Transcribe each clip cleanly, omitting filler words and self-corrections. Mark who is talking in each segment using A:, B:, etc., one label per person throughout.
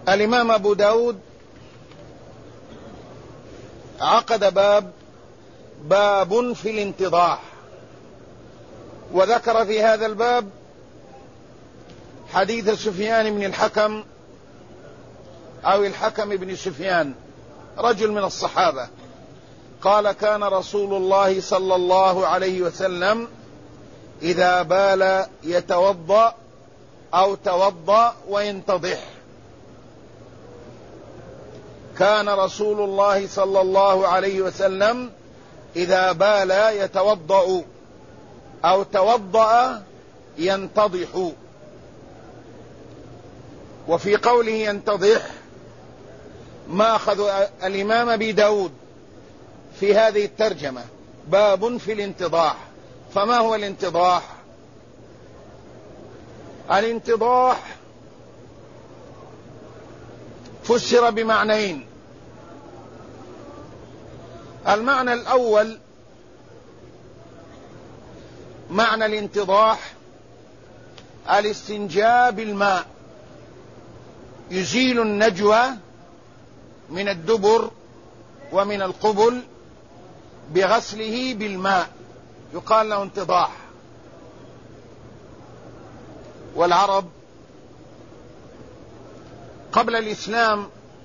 A: الإمام أبو داود عقد باب في الانتضاح، وذكر في هذا الباب حديث سفيان بن الحكم أو الحكم بن سفيان، رجل من الصحابة، قال: كان رسول الله صلى الله عليه وسلم إذا بال يتوضأ أو توضأ وينتضح. كان رسول الله صلى الله عليه وسلم إذا بال يتوضأ أو توضأ ينتضح. وفي قوله ينتضح ما أخذ الإمام أبي داود في هذه الترجمة، باب في الانتضاح. فما هو الانتضاح؟ الانتضاح فسر بمعنيين. المعنى الأول معنى الانتضاح الاستنجاء بالماء، يزيل النجوى من الدبر ومن القبل بغسله بالماء، يقال له انتضاح. والعرب قبل الإسلام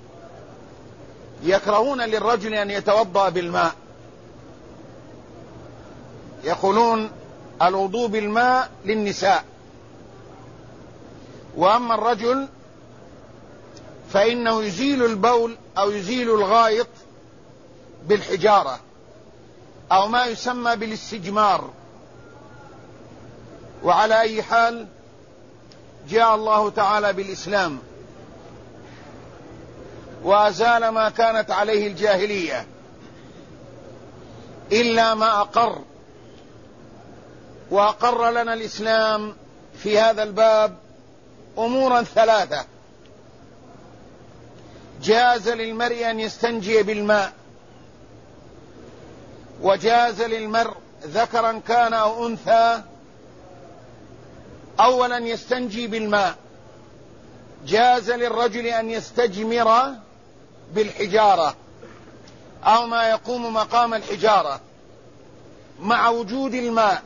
A: يكرهون للرجل أن يتوضأ بالماء، يقولون الوضوء بالماء للنساء، وأما الرجل فإنه يزيل البول أو يزيل الغائط بالحجارة أو ما يسمى بالاستجمار. وعلى أي حال جاء الله تعالى بالإسلام وأزال ما كانت عليه الجاهلية، إلا ما أقر، وأقر لنا الإسلام في هذا الباب أمورا ثلاثة: جاز للمرء أن يستنجي بالماء، وجاز للمرء ذكرا كان أو أنثى أولا يستنجي بالماء، جاز للرجل أن يستجمر بالحجارة أو ما يقوم مقام الحجارة مع وجود الماء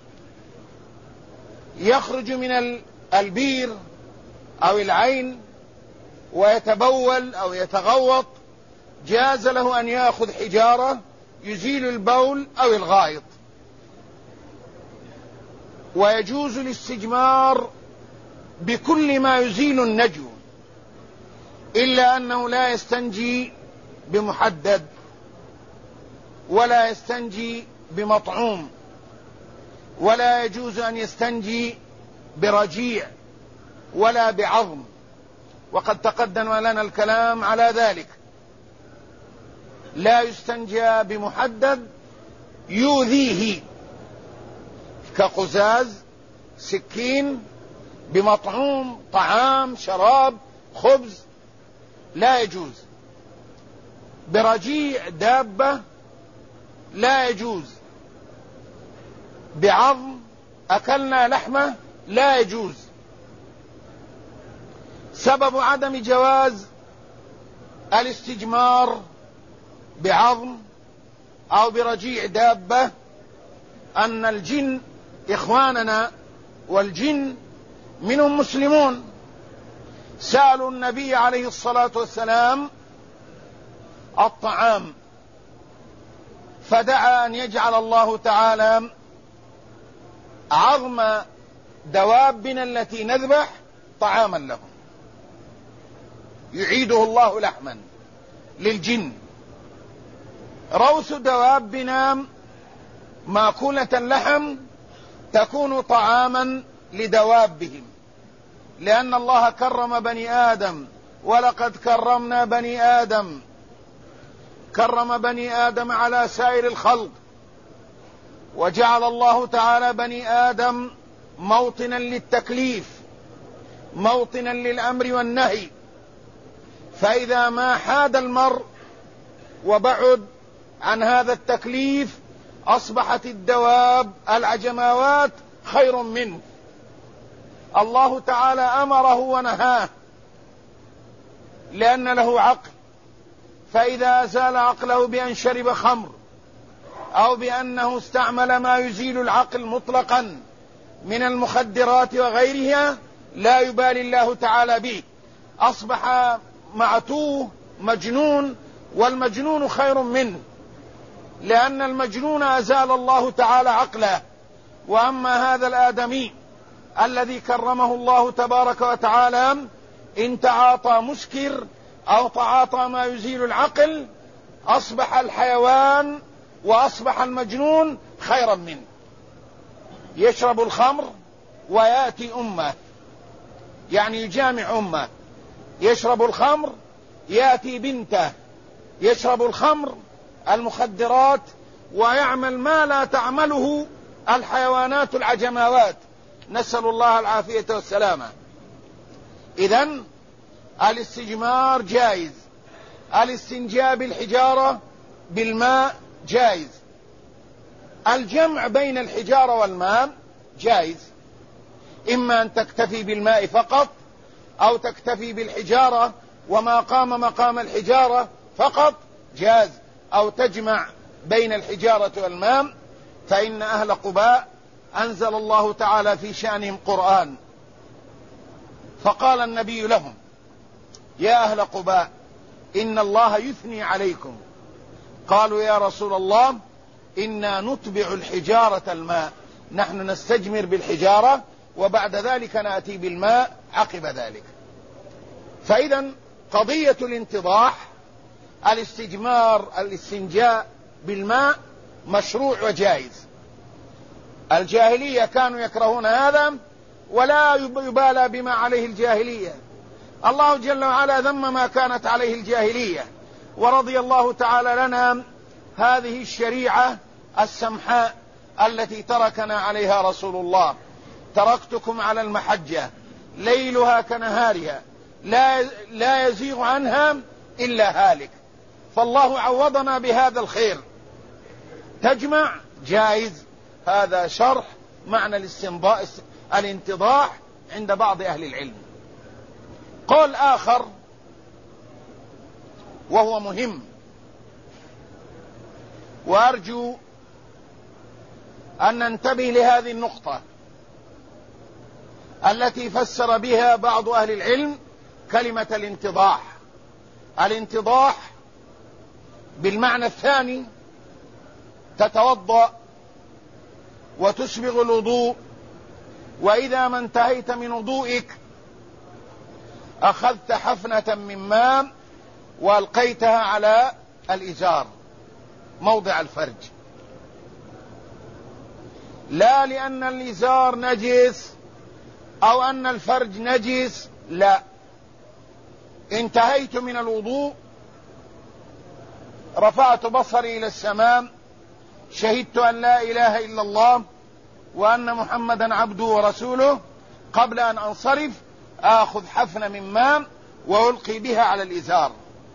A: يخرج من البير أو العين ويتبول أو يتغوط، جاز له أن يأخذ حجارة يزيل البول أو الغائط. ويجوز الاستجمار بكل ما يزيل النجو، إلا أنه لا يستنجي بمحدد، ولا يستنجي بمطعوم، ولا يجوز أن يستنجي برجيع ولا بعظم، وقد تقدم لنا الكلام على ذلك. لا يستنجى بمحدد يؤذيه كقزاز، سكين، بمطعوم، طعام، شراب، خبز، لا يجوز. برجيع دابة لا يجوز. بعظم أكلنا لحمه لا يجوز. سبب عدم جواز الاستجمار بعظم أو برجيع دابة أن الجن إخواننا، والجن منهم مسلمون، سألوا النبي عليه الصلاة والسلام الطعام، فدعا أن يجعل الله تعالى عظم دوابنا التي نذبح طعاما لهم، يعيده الله لحما للجن. روث دوابنا ماكولة اللحم تكون طعاما لدوابهم، لأن الله كرم بني آدم، ولقد كرمنا بني آدم، كرم بني آدم على سائر الخلق، وجعل الله تعالى بني آدم موطنا للتكليف، موطنا للأمر والنهي. فإذا ما حاد المرء وبعد عن هذا التكليف أصبحت الدواب العجماوات خير منه. الله تعالى أمره ونهاه، لأن له عقل، فإذا أزال عقله بأن شرب خمر أو بأنه استعمل ما يزيل العقل مطلقا من المخدرات وغيرها لا يبالي الله تعالى به، أصبح معتوه مجنون، والمجنون خير منه، لأن المجنون أزال الله تعالى عقله. وأما هذا الآدمي الذي كرمه الله تبارك وتعالى إن تعاطى مسكر أو تعاطى ما يزيل العقل أصبح الحيوان وأصبح المجنون خيرا منه. يشرب الخمر ويأتي أمه، يعني يجامع أمه، يشرب الخمر يأتي بنته، يشرب الخمر المخدرات ويعمل ما لا تعمله الحيوانات العجماوات، نسأل الله العافية والسلامة. إذن الاستجمار جائز، الاستنجاء بالحجارة بالماء جائز، الجمع بين الحجارة والماء جائز، إما أن تكتفي بالماء فقط أو تكتفي بالحجارة وما قام مقام الحجارة فقط جاز، أو تجمع بين الحجارة والماء. فإن أهل قباء أنزل الله تعالى في شأنهم قرآن، فقال النبي لهم: يا أهل قباء إن الله يثني عليكم. قالوا: يا رسول الله إنا نتبع الحجارة الماء، نحن نستجمر بالحجارة وبعد ذلك نأتي بالماء عقب ذلك. فإذا قضية الانتضاح، الاستجمار، الاستنجاء بالماء مشروع وجائز. الجاهلية كانوا يكرهون هذا ولا يبالى بما عليه الجاهلية. الله جل وعلا ذم ما كانت عليه الجاهلية، ورضي الله تعالى لنا هذه الشريعة السمحاء التي تركنا عليها رسول الله: تركتكم على المحجة ليلها كنهارها لا يزيغ عنها إلا هالك. فالله عوضنا بهذا الخير. تجمع جائز، هذا شرح معنى الانتضاح عند بعض أهل العلم. قول آخر وهو مهم، وأرجو أن ننتبه لهذه النقطة التي فسر بها بعض أهل العلم كلمة الانتضاح. الانتضاح بالمعنى الثاني: تتوضأ وتسبغ الوضوء، وإذا ما انتهيت من وضوئك أخذت حفنة من ماء وألقيتها على الإزار موضع الفرج، لا لأن الإزار نجس أو أن الفرج نجس، لا، انتهيت من الوضوء، رفعت بصري إلى السماء، شهدت أن لا إله إلا الله وأن محمدا عبده ورسوله، قبل أن أنصرف آخذ حفنة من ماء وألقي بها على الإزار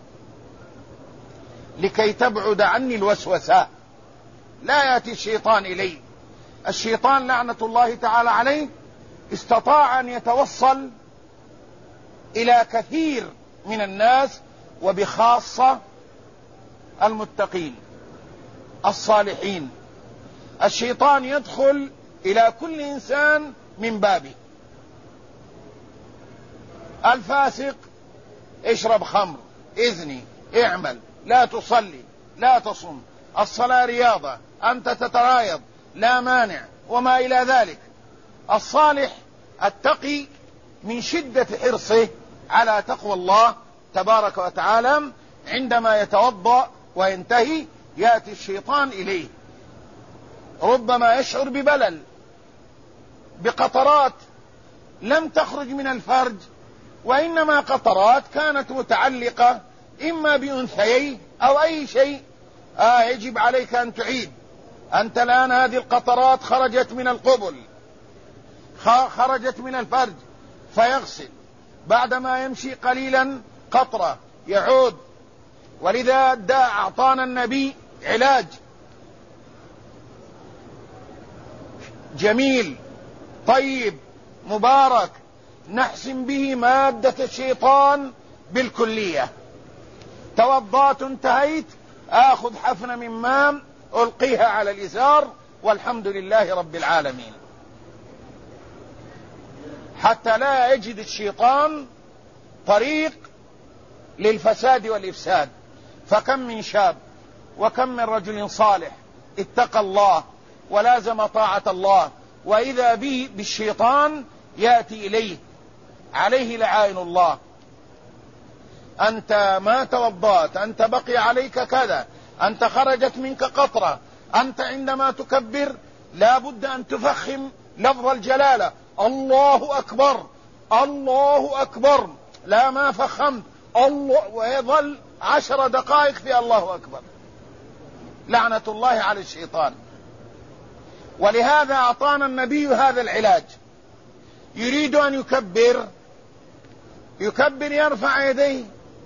A: لكي تبعد عني الوسوسة، لا يأتي الشيطان إلي. الشيطان لعنة الله تعالى عليه استطاع أن يتوصل إلى كثير من الناس، وبخاصة المتقين الصالحين. الشيطان يدخل إلى كل إنسان من بابه. الفاسق: اشرب خمر، اذني، اعمل، لا تصلي، لا تصم، الصلاة رياضة، أنت تترايض، لا مانع، وما إلى ذلك. الصالح التقي من شدة حرصه على تقوى الله تبارك وتعالى عندما يتوضأ وينتهي يأتي الشيطان إليه، ربما يشعر ببلل، بقطرات لم تخرج من الفرج، وإنما قطرات كانت متعلقة إما بأنثييه أو أي شيء. يجب عليك أن تعيد. أنت الآن هذه القطرات خرجت من القبل، خرجت من الفرج، فيغسل، بعدما يمشي قليلا قطرة يعود. ولذا أعطانا النبي علاج جميل طيب مبارك نحسم به مادة الشيطان بالكلية. توضأت انتهيت، آخذ حفنة من ماء ألقيها على الإزار والحمد لله رب العالمين، حتى لا يجد الشيطان طريق للفساد والإفساد. فكم من شاب وكم من رجل صالح اتقى الله ولازم طاعة الله، وإذا به بالشيطان يأتي إليه عليه لعائن الله: أنت ما توضأت، أنت بقي عليك كذا، أنت خرجت منك قطرة، أنت عندما تكبر لا بد أن تفخم لفظ الجلالة، الله أكبر الله أكبر، لا ما فخمت الله، ويظل 10 دقائق في الله أكبر. لعنة الله على الشيطان. ولهذا أعطانا النبي هذا العلاج. يريد أن يكبر يرفع يديه،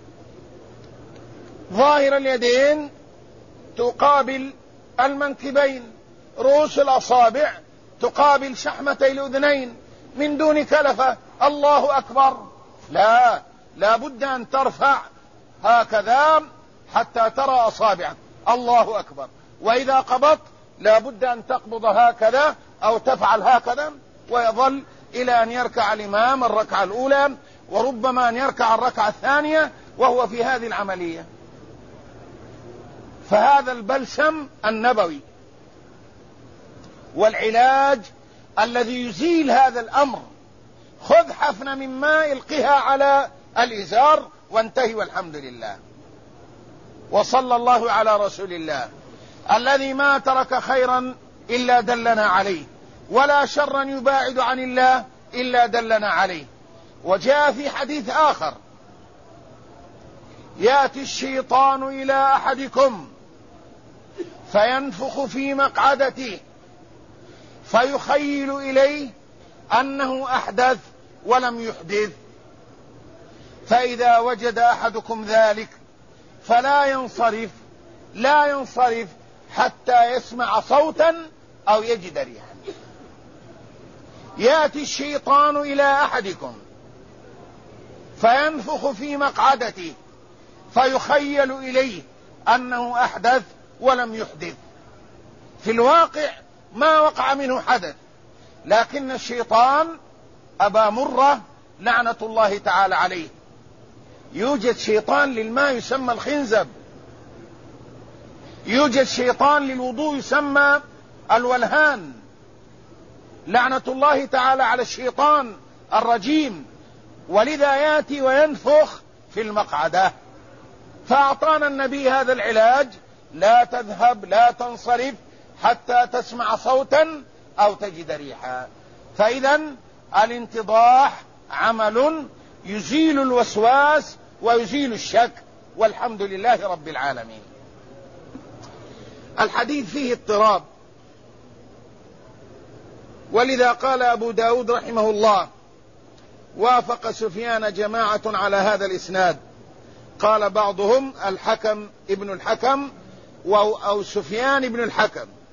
A: ظاهر اليدين تقابل المنكبين، رؤوس الأصابع تقابل شحمتي الأذنين من دون كلفة. الله أكبر، لا بد أن ترفع هكذا حتى ترى أصابعك، الله أكبر. وإذا قبضت لا بد أن تقبض هكذا أو تفعل هكذا، ويظل إلى أن يركع الإمام الركعة الأولى، وربما أن يركع الركعة الثانية وهو في هذه العملية. فهذا البلسم النبوي والعلاج الذي يزيل هذا الأمر. خذ حفنة من ماء القها على الإزار وانتهي والحمد لله. وصلى الله على رسول الله الذي ما ترك خيرا إلا دلنا عليه، ولا شرا يباعد عن الله إلا دلنا عليه. وجاء في حديث آخر: يأتي الشيطان إلى أحدكم فينفخ في مقعدته فيخيل إليه أنه أحدث ولم يحدث، فإذا وجد أحدكم ذلك فلا ينصرف حتى يسمع صوتا أو يجد ريحا. يأتي الشيطان إلى أحدكم فينفخ في مقعدته فيخيل إليه أنه أحدث ولم يحدث. في الواقع ما وقع منه حدث، لكن الشيطان أبا مرة لعنة الله تعالى عليه. يوجد شيطان للماء يسمى الخنزب، يوجد شيطان للوضوء يسمى الولهان، لعنة الله تعالى على الشيطان الرجيم. ولذا يأتي وينفخ في المقعدة. فأعطانا النبي هذا العلاج: لا تذهب لا تنصرف حتى تسمع صوتا أو تجد ريحا. فإذا الانتضاح عمل يزيل الوسواس ويزيل الشك، والحمد لله رب العالمين. الحديث فيه اضطراب، ولذا قال أبو داود رحمه الله: وافق سفيان جماعة على هذا الإسناد. قال بعضهم الحكم ابن الحكم أو سفيان ابن الحكم،